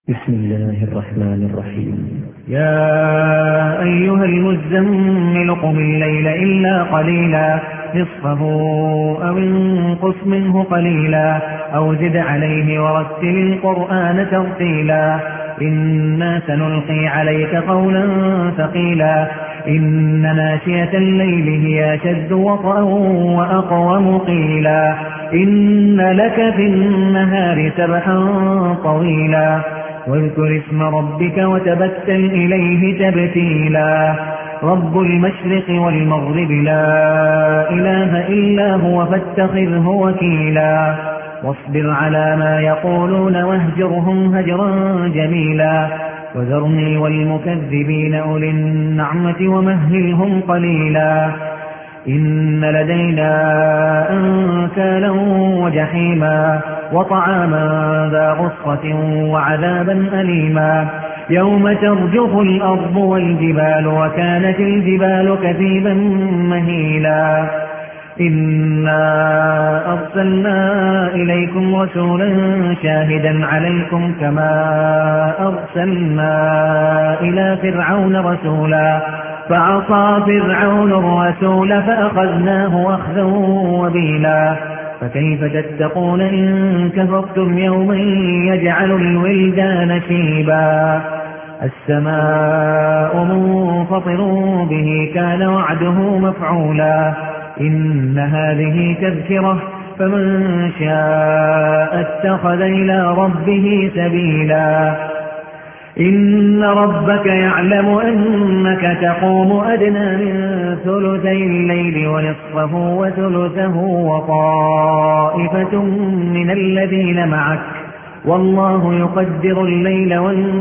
بسم الله الرحمن الرحيم. يا أيها المزمل قم الليل إلا قليلا نصفه أو انقص منه قليلا أو زد عليه ورتل القرآن ترتيلا إنا سنلقي عليك قولا ثقيلا إن ناشئة الليل هي أشد وطئا وأقوم قيلا إن لك في النهار سبحا طويلا واذكر اسم ربك وتبتل إليه تبتيلا رب المشرق والمغرب لا إله إلا هو فاتخذه وكيلا واصبر على ما يقولون واهجرهم هجرا جميلا وذرني والمكذبين أولي النعمة ومهلهم قليلا إن لدينا أنكالا وجحيما وطعاما ذا غصة وعذابا أليما يوم ترجف الأرض والجبال وكانت الجبال كثيبا مهيلا إنا أرسلنا إليكم رسولا شاهدا عليكم كما أرسلنا إلى فرعون رسولا فعصى فرعون الرسول فأخذناه أخذا وبيلا فكيف تتقون إن كفرتم يوما يجعل الولدان شيبا السماء منفطر به كان وعده مفعولا إن هذه تذكرة فمن شاء اتخذ إلى ربه سبيلا إن ربك يعلم أنك تقوم أدنى من ثلثي الليل ونصفه وثلثه وطائفة من الذين معك والله يقدر الليل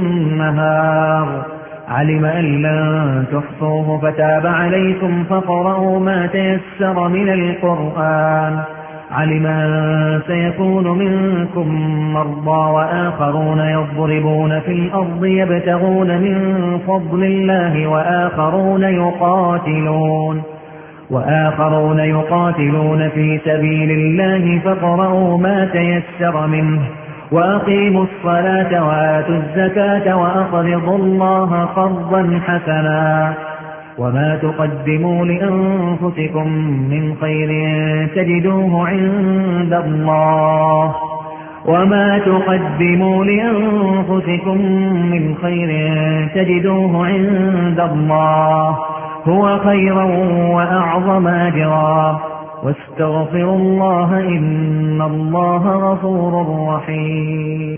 والنهار علم أن لن تحصوه فتاب عليكم فاقرؤوا ما تيسر من القرآن علم أن سيكون منكم مرضى وآخرون يضربون في الأرض يبتغون من فضل الله وآخرون يقاتلون في سبيل الله فاقرؤوا ما تيسر منه وأقيموا الصلاة وآتوا الزكاة وأقرضوا الله قرضا حسنا وما تقدموا لأنفسكم من خير تجدوه عند الله هو خيرا وأعظم أجرا واستغفروا الله إن الله غفور رحيم.